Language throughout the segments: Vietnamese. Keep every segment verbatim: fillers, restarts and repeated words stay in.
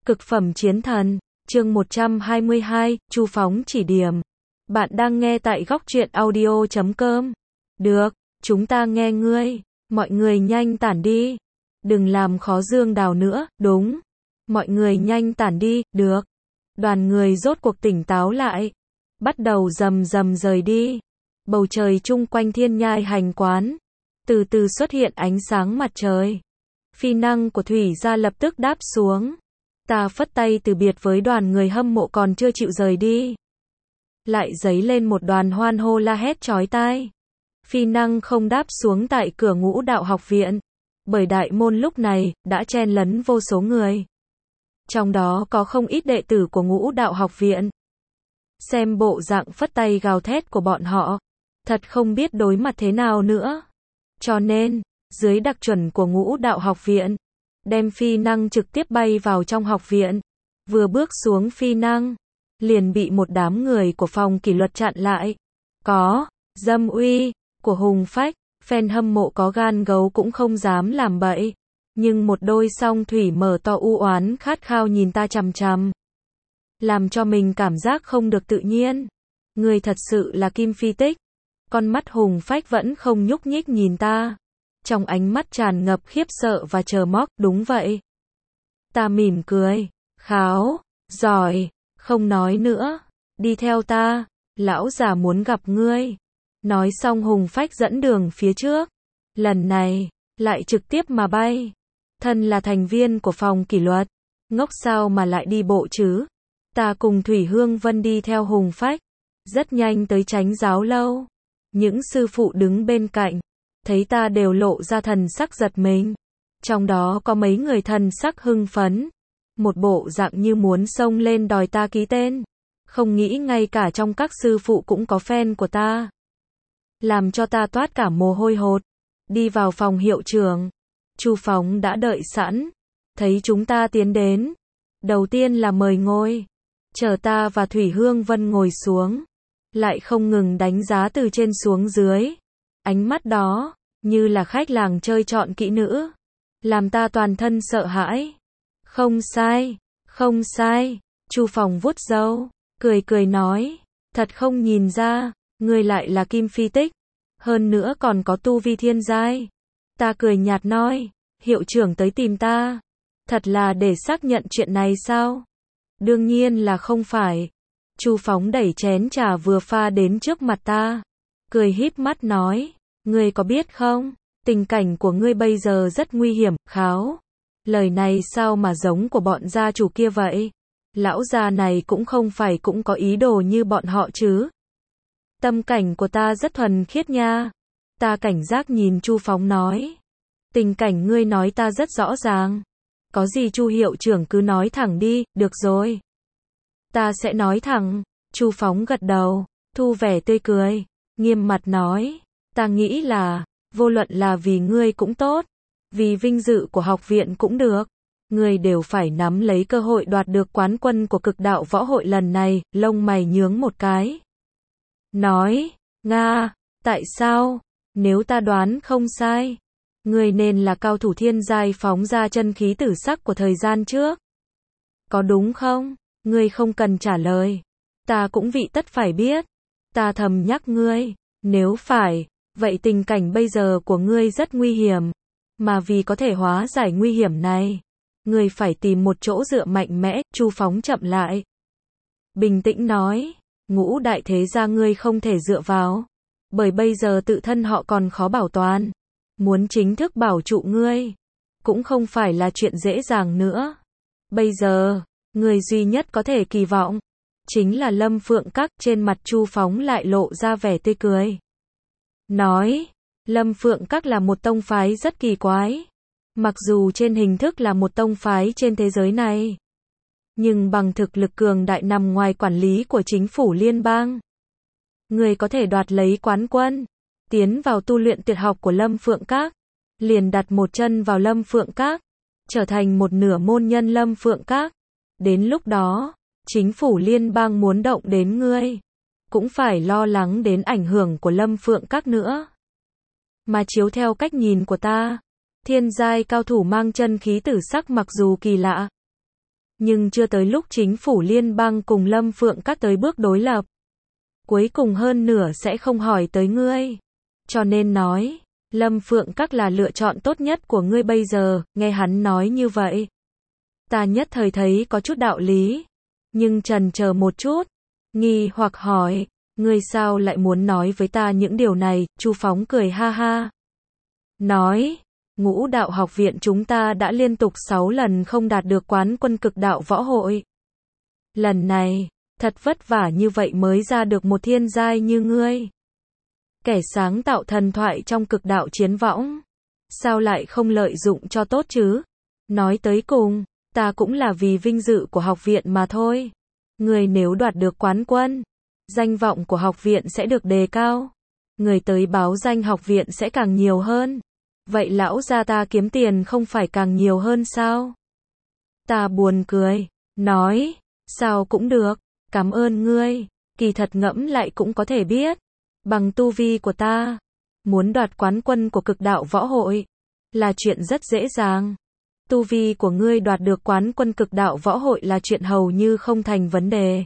Cực phẩm chiến thần, chương một trăm hai mươi hai, Chu Phóng chỉ điểm. Bạn đang nghe tại góc truyện audio chấm com. Được, chúng ta nghe ngươi. Mọi người nhanh tản đi. Đừng làm khó Dương Đào nữa, đúng. Mọi người nhanh tản đi, được. Đoàn người rốt cuộc tỉnh táo lại. Bắt đầu rầm rầm rời đi. Bầu trời chung quanh Thiên Nhai Hành Quán. Từ từ xuất hiện ánh sáng mặt trời. Phi năng của Thủy Gia lập tức đáp xuống. Ta phất tay từ biệt với đoàn người hâm mộ còn chưa chịu rời đi. Lại dấy lên một đoàn hoan hô la hét chói tai. Phi năng không đáp xuống tại cửa Ngũ Đạo học viện. Bởi đại môn lúc này, đã chen lấn vô số người. Trong đó có không ít đệ tử của Ngũ Đạo học viện. Xem bộ dạng phất tay gào thét của bọn họ. Thật không biết đối mặt thế nào nữa. Cho nên, dưới đặc chuẩn của Ngũ Đạo học viện, đem phi năng trực tiếp bay vào trong học viện. Vừa bước xuống phi năng, liền bị một đám người của phòng kỷ luật chặn lại. Có, dâm uy, của Hùng Phách, fan hâm mộ có gan gấu cũng không dám làm bậy. Nhưng một đôi song thủy mở to u oán khát khao nhìn ta chằm chằm. Làm cho mình cảm giác không được tự nhiên. Người thật sự là Kim Phi Tích. Con mắt Hùng Phách vẫn không nhúc nhích nhìn ta. Trong ánh mắt tràn ngập khiếp sợ và chờ mong, đúng vậy. Ta mỉm cười, kháo, giỏi, không nói nữa, đi theo ta, lão già muốn gặp ngươi. Nói xong Hùng Phách dẫn đường phía trước, lần này, lại trực tiếp mà bay. Thân là thành viên của phòng kỷ luật, ngốc sao mà lại đi bộ chứ. Ta cùng Thủy Hương Vân đi theo Hùng Phách, rất nhanh tới Chánh Giáo lâu. Những sư phụ đứng bên cạnh, thấy ta đều lộ ra thần sắc giật mình. Trong đó có mấy người thần sắc hưng phấn. Một bộ dạng như muốn xông lên đòi ta ký tên. Không nghĩ ngay cả trong các sư phụ cũng có fan của ta. Làm cho ta toát cả mồ hôi hột. Đi vào phòng hiệu trưởng. Chu Phóng đã đợi sẵn. Thấy chúng ta tiến đến. Đầu tiên là mời ngồi. Chờ ta và Thủy Hương Vân ngồi xuống. Lại không ngừng đánh giá từ trên xuống dưới. Ánh mắt đó, như là khách làng chơi chọn kỹ nữ. Làm ta toàn thân sợ hãi. Không sai, không sai. Chu Phòng vuốt râu, cười cười nói. Thật không nhìn ra, ngươi lại là Kim Phi Tích. Hơn nữa còn có tu vi thiên giai. Ta cười nhạt nói, hiệu trưởng tới tìm ta. Thật là để xác nhận chuyện này sao? Đương nhiên là không phải. Chu Phóng đẩy chén trà vừa pha đến trước mặt ta. Cười híp mắt nói. Ngươi có biết không, tình cảnh của ngươi bây giờ rất nguy hiểm, kháo. Lời này sao mà giống của bọn gia chủ kia vậy? Lão già này cũng không phải cũng có ý đồ như bọn họ chứ. Tâm cảnh của ta rất thuần khiết nha. Ta cảnh giác nhìn Chu Phóng nói. Tình cảnh ngươi nói ta rất rõ ràng. Có gì Chu hiệu trưởng cứ nói thẳng đi, được rồi. Ta sẽ nói thẳng. Chu Phóng gật đầu, thu vẻ tươi cười, nghiêm mặt nói. Ta nghĩ là, vô luận là vì ngươi cũng tốt, vì vinh dự của học viện cũng được. Ngươi đều phải nắm lấy cơ hội đoạt được quán quân của cực đạo võ hội lần này, lông mày nhướng một cái. Nói, Nga, tại sao? Nếu ta đoán không sai, ngươi nên là cao thủ thiên giai phóng ra chân khí tử sắc của thời gian trước. Có đúng không? Ngươi không cần trả lời. Ta cũng vị tất phải biết. Ta thầm nhắc ngươi, nếu phải, vậy tình cảnh bây giờ của ngươi rất nguy hiểm. Mà vì có thể hóa giải nguy hiểm này, ngươi phải tìm một chỗ dựa mạnh mẽ. Chu Phóng chậm lại, bình tĩnh nói. Ngũ đại thế gia ngươi không thể dựa vào. Bởi bây giờ tự thân họ còn khó bảo toàn. Muốn chính thức bảo trụ ngươi, cũng không phải là chuyện dễ dàng nữa. Bây giờ, người duy nhất có thể kỳ vọng, chính là Lâm Phượng Các. Trên mặt Chu Phóng lại lộ ra vẻ tươi cười. Nói, Lâm Phượng Các là một tông phái rất kỳ quái. Mặc dù trên hình thức là một tông phái trên thế giới này, nhưng bằng thực lực cường đại nằm ngoài quản lý của chính phủ liên bang. Người có thể đoạt lấy quán quân, tiến vào tu luyện tuyệt học của Lâm Phượng Các, liền đặt một chân vào Lâm Phượng Các, trở thành một nửa môn nhân Lâm Phượng Các. Đến lúc đó, chính phủ liên bang muốn động đến ngươi, cũng phải lo lắng đến ảnh hưởng của Lâm Phượng Các nữa. Mà chiếu theo cách nhìn của ta, thiên giai cao thủ mang chân khí tử sắc mặc dù kỳ lạ, Nhưng chưa tới lúc chính phủ liên bang cùng Lâm Phượng Các tới bước đối lập. Cuối cùng hơn nửa sẽ không hỏi tới ngươi. Cho nên nói, Lâm Phượng Các là lựa chọn tốt nhất của ngươi bây giờ, nghe hắn nói như vậy. Ta nhất thời thấy có chút đạo lý, nhưng chần chờ một chút, nghi hoặc hỏi, ngươi sao lại muốn nói với ta những điều này? Chu Phóng cười ha ha. Nói, Ngũ Đạo học viện chúng ta đã liên tục sáu lần không đạt được quán quân cực đạo võ hội. Lần này, thật vất vả như vậy mới ra được một thiên giai như ngươi. Kẻ sáng tạo thần thoại trong cực đạo chiến võng. Sao lại không lợi dụng cho tốt chứ? Nói tới cùng, ta cũng là vì vinh dự của học viện mà thôi. Người nếu đoạt được quán quân, danh vọng của học viện sẽ được đề cao. Người tới báo danh học viện sẽ càng nhiều hơn. Vậy lão gia ta kiếm tiền không phải càng nhiều hơn sao? Ta buồn cười, nói, sao cũng được, cảm ơn ngươi, kỳ thật ngẫm lại cũng có thể biết. Bằng tu vi của ta, muốn đoạt quán quân của cực đạo võ hội, là chuyện rất dễ dàng. Tu vi của ngươi đoạt được quán quân cực đạo võ hội là chuyện hầu như không thành vấn đề.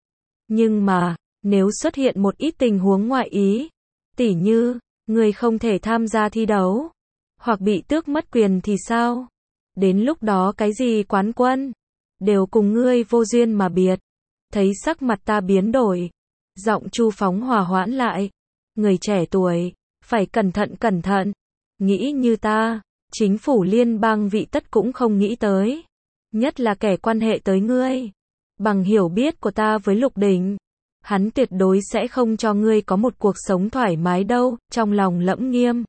Nhưng mà, nếu xuất hiện một ít tình huống ngoại ý, tỉ như, ngươi không thể tham gia thi đấu, hoặc bị tước mất quyền thì sao? Đến lúc đó cái gì quán quân, đều cùng ngươi vô duyên mà biệt. Thấy sắc mặt ta biến đổi, giọng Chu Phóng hòa hoãn lại. Người trẻ tuổi, phải cẩn thận cẩn thận. Nghĩ như ta, chính phủ liên bang vị tất cũng không nghĩ tới. Nhất là kẻ quan hệ tới ngươi. Bằng hiểu biết của ta với Lục Đỉnh, hắn tuyệt đối sẽ không cho ngươi có một cuộc sống thoải mái đâu. Trong lòng lẫm nghiêm,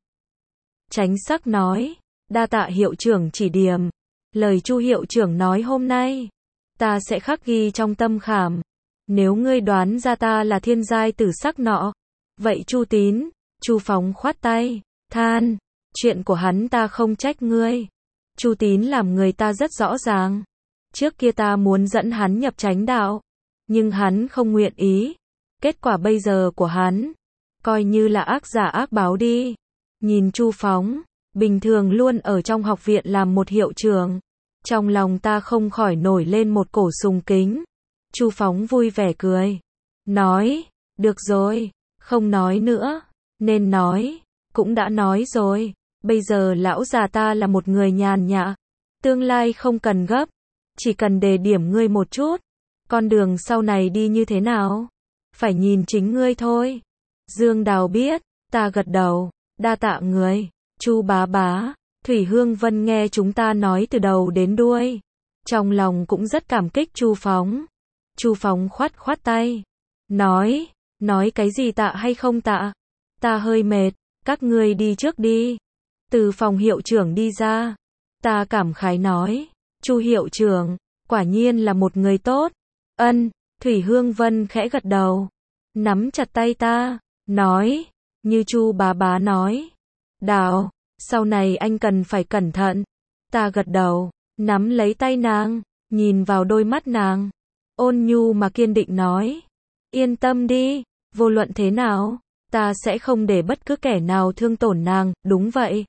Chánh Sắc nói, đa tạ hiệu trưởng chỉ điểm. Lời Chu hiệu trưởng nói hôm nay, ta sẽ khắc ghi trong tâm khảm. Nếu ngươi đoán ra ta là thiên giai tử sắc nọ, vậy Chu Tín, Chu Phóng khoát tay, than, chuyện của hắn ta không trách ngươi. Chu Tín làm người ta rất rõ ràng. Trước kia ta muốn dẫn hắn nhập chánh đạo, nhưng hắn không nguyện ý. Kết quả bây giờ của hắn, coi như là ác giả ác báo đi. Nhìn Chu Phóng, bình thường luôn ở trong học viện làm một hiệu trưởng. Trong lòng ta không khỏi nổi lên một cổ sùng kính. Chu Phóng vui vẻ cười. Nói, được rồi, không nói nữa. Nên nói, cũng đã nói rồi. Bây giờ lão già ta là một người nhàn nhã. Tương lai không cần gấp. Chỉ cần đề điểm ngươi một chút. Con đường sau này đi như thế nào? Phải nhìn chính ngươi thôi. Dương Đào biết, ta gật đầu. Đa tạ người. Chu bá bá, Thủy Hương Vân nghe chúng ta nói từ đầu đến đuôi. Trong lòng cũng rất cảm kích Chu Phóng. Chu Phóng khoát khoát tay. Nói, nói cái gì tạ hay không tạ? Ta hơi mệt, các ngươi đi trước đi. Từ phòng hiệu trưởng đi ra. Ta cảm khái nói, Chu hiệu trưởng, quả nhiên là một người tốt. Ân, Thủy Hương Vân khẽ gật đầu. Nắm chặt tay ta, nói, như Chu bá bá nói. Đào, sau này anh cần phải cẩn thận. Ta gật đầu, nắm lấy tay nàng, nhìn vào đôi mắt nàng. Ôn nhu mà kiên định nói. Yên tâm đi, vô luận thế nào, ta sẽ không để bất cứ kẻ nào thương tổn nàng, đúng vậy.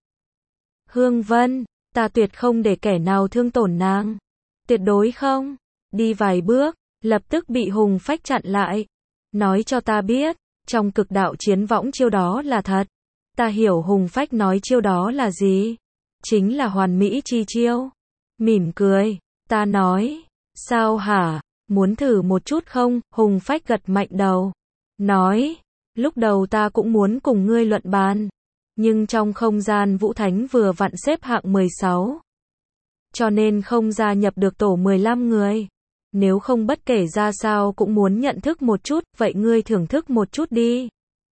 Hương Vân, ta tuyệt không để kẻ nào thương tổn nàng. Tuyệt đối không. Đi vài bước, lập tức bị Hùng Phách chặn lại. Nói cho ta biết, trong cực đạo chiến võng chiêu đó là thật. Ta hiểu Hùng Phách nói chiêu đó là gì. Chính là hoàn mỹ chi chiêu. Mỉm cười, ta nói, sao hả, muốn thử một chút không? Hùng Phách gật mạnh đầu. Nói, lúc đầu ta cũng muốn cùng ngươi luận bàn. Nhưng trong không gian Vũ Thánh vừa vặn xếp hạng mười sáu. Cho nên không gia nhập được tổ mười lăm người. Nếu không bất kể ra sao cũng muốn nhận thức một chút, vậy ngươi thưởng thức một chút đi.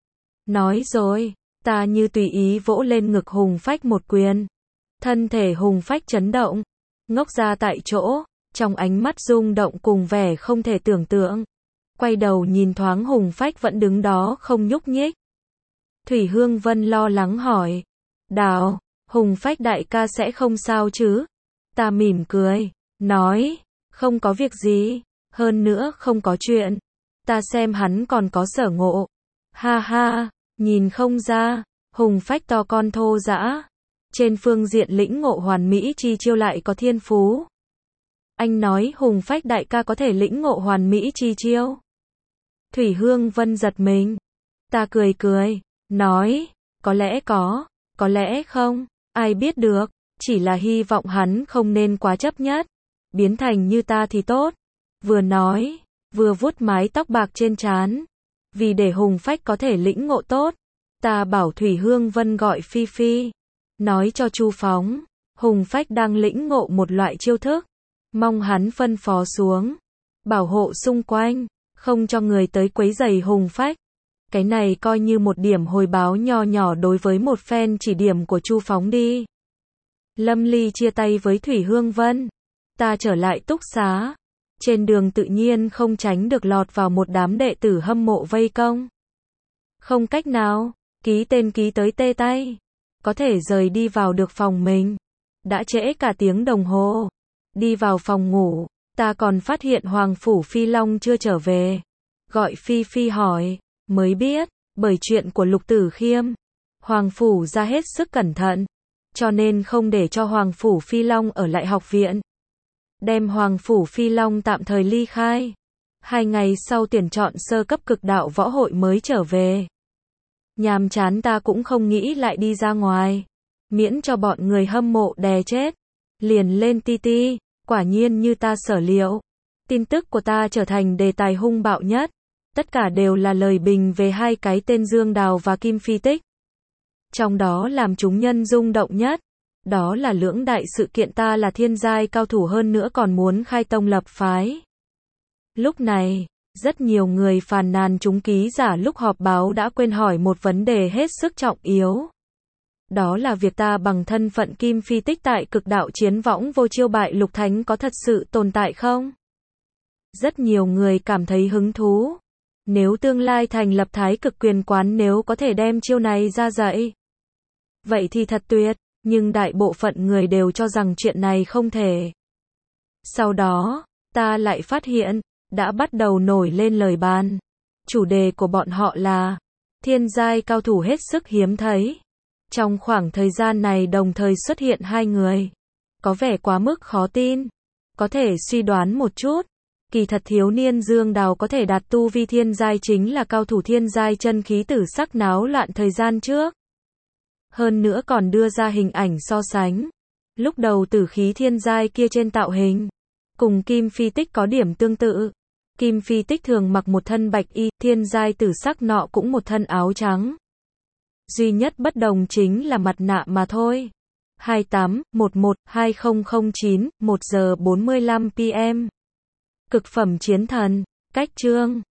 Nói rồi, ta như tùy ý vỗ lên ngực Hùng Phách một quyền. Thân thể Hùng Phách chấn động, ngốc ra tại chỗ, trong ánh mắt rung động cùng vẻ không thể tưởng tượng. Quay đầu nhìn thoáng Hùng Phách vẫn đứng đó không nhúc nhích. Thủy Hương Vân lo lắng hỏi. Đào, Hùng Phách đại ca sẽ không sao chứ? Ta mỉm cười, nói, không có việc gì, hơn nữa không có chuyện. Ta xem hắn còn có sở ngộ. Ha ha, nhìn không ra, Hùng Phách to con thô dã. Trên phương diện lĩnh ngộ hoàn mỹ chi chiêu lại có thiên phú. Anh nói Hùng Phách đại ca có thể lĩnh ngộ hoàn mỹ chi chiêu. Thủy Hương Vân giật mình. Ta cười cười, nói, có lẽ có, có lẽ không, ai biết được, chỉ là hy vọng hắn không nên quá chấp nhất, biến thành như ta thì tốt. Vừa nói, vừa vuốt mái tóc bạc trên trán. Vì để Hùng Phách có thể lĩnh ngộ tốt, ta bảo Thủy Hương Vân gọi Phi Phi, nói cho Chu Phóng, Hùng Phách đang lĩnh ngộ một loại chiêu thức, mong hắn phân phó xuống, bảo hộ xung quanh, không cho người tới quấy rầy Hùng Phách. Cái này coi như một điểm hồi báo nho nhỏ đối với một fan chỉ điểm của Chu Phóng đi. Lâm Ly chia tay với Thủy Hương Vân, ta trở lại túc xá. Trên đường tự nhiên không tránh được lọt vào một đám đệ tử hâm mộ vây công. Không cách nào, ký tên ký tới tê tay. Có thể rời đi vào được phòng mình. Đã trễ cả tiếng đồng hồ. Đi vào phòng ngủ, ta còn phát hiện Hoàng Phủ Phi Long chưa trở về. Gọi Phi Phi hỏi, mới biết, bởi chuyện của Lục Tử Khiêm. Hoàng Phủ ra hết sức cẩn thận, cho nên không để cho Hoàng Phủ Phi Long ở lại học viện. Đem Hoàng Phủ Phi Long tạm thời ly khai. Hai ngày sau tuyển chọn sơ cấp cực đạo võ hội mới trở về. Nhàm chán ta cũng không nghĩ lại đi ra ngoài. Miễn cho bọn người hâm mộ đè chết. Liền lên ti ti, quả nhiên như ta sở liệu. Tin tức của ta trở thành đề tài hung bạo nhất. Tất cả đều là lời bình về hai cái tên Dương Đào và Kim Phi Tích. Trong đó làm chúng nhân rung động nhất. Đó là lưỡng đại sự kiện ta là thiên giai cao thủ hơn nữa còn muốn khai tông lập phái. Lúc này, rất nhiều người phàn nàn chúng ký giả lúc họp báo đã quên hỏi một vấn đề hết sức trọng yếu. Đó là việc ta bằng thân phận Kim Phi Tích tại cực đạo chiến võng vô chiêu bại Lục Thánh có thật sự tồn tại không? Rất nhiều người cảm thấy hứng thú. Nếu tương lai thành lập Thái Cực Quyền quán nếu có thể đem chiêu này ra dạy. Vậy thì thật tuyệt. Nhưng đại bộ phận người đều cho rằng chuyện này không thể. Sau đó, ta lại phát hiện, đã bắt đầu nổi lên lời bàn. Chủ đề của bọn họ là thiên giai cao thủ hết sức hiếm thấy. Trong khoảng thời gian này đồng thời xuất hiện hai người. Có vẻ quá mức khó tin. Có thể suy đoán một chút. Kỳ thật thiếu niên Dương Đào có thể đạt tu vi thiên giai chính là cao thủ thiên giai chân khí tử sắc náo loạn thời gian trước. Hơn nữa còn đưa ra hình ảnh so sánh. Lúc đầu tử khí thiên giai kia trên tạo hình, cùng Kim Phi Tích có điểm tương tự. Kim Phi Tích thường mặc một thân bạch y, thiên giai tử sắc nọ cũng một thân áo trắng. Duy nhất bất đồng chính là mặt nạ mà thôi. hai tám một một hai không không chín, một giờ bốn mươi lăm p m. Cực phẩm chiến thần, cách chương.